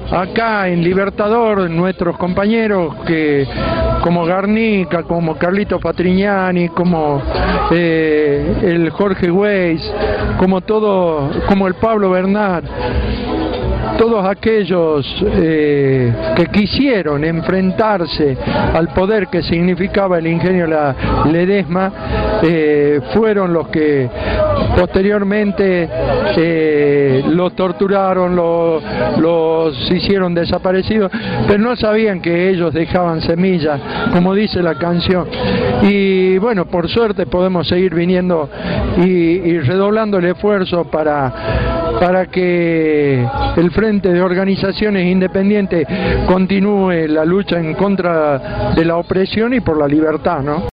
acá en Libertador, nuestros compañeros que como Garnica, como Carlito Patrignani, como el Jorge Weiss, como el Pablo Bernat, todos aquellos que quisieron enfrentarse al poder que significaba el ingenio Ledesma, fueron los que posteriormente los torturaron, los hicieron desaparecidos, pero no sabían que ellos dejaban semillas, como dice la canción. Y bueno, por suerte podemos seguir viniendo y redoblando el esfuerzo para que el Frente de Organizaciones Independientes continúe la lucha en contra de la opresión y por la libertad, ¿no?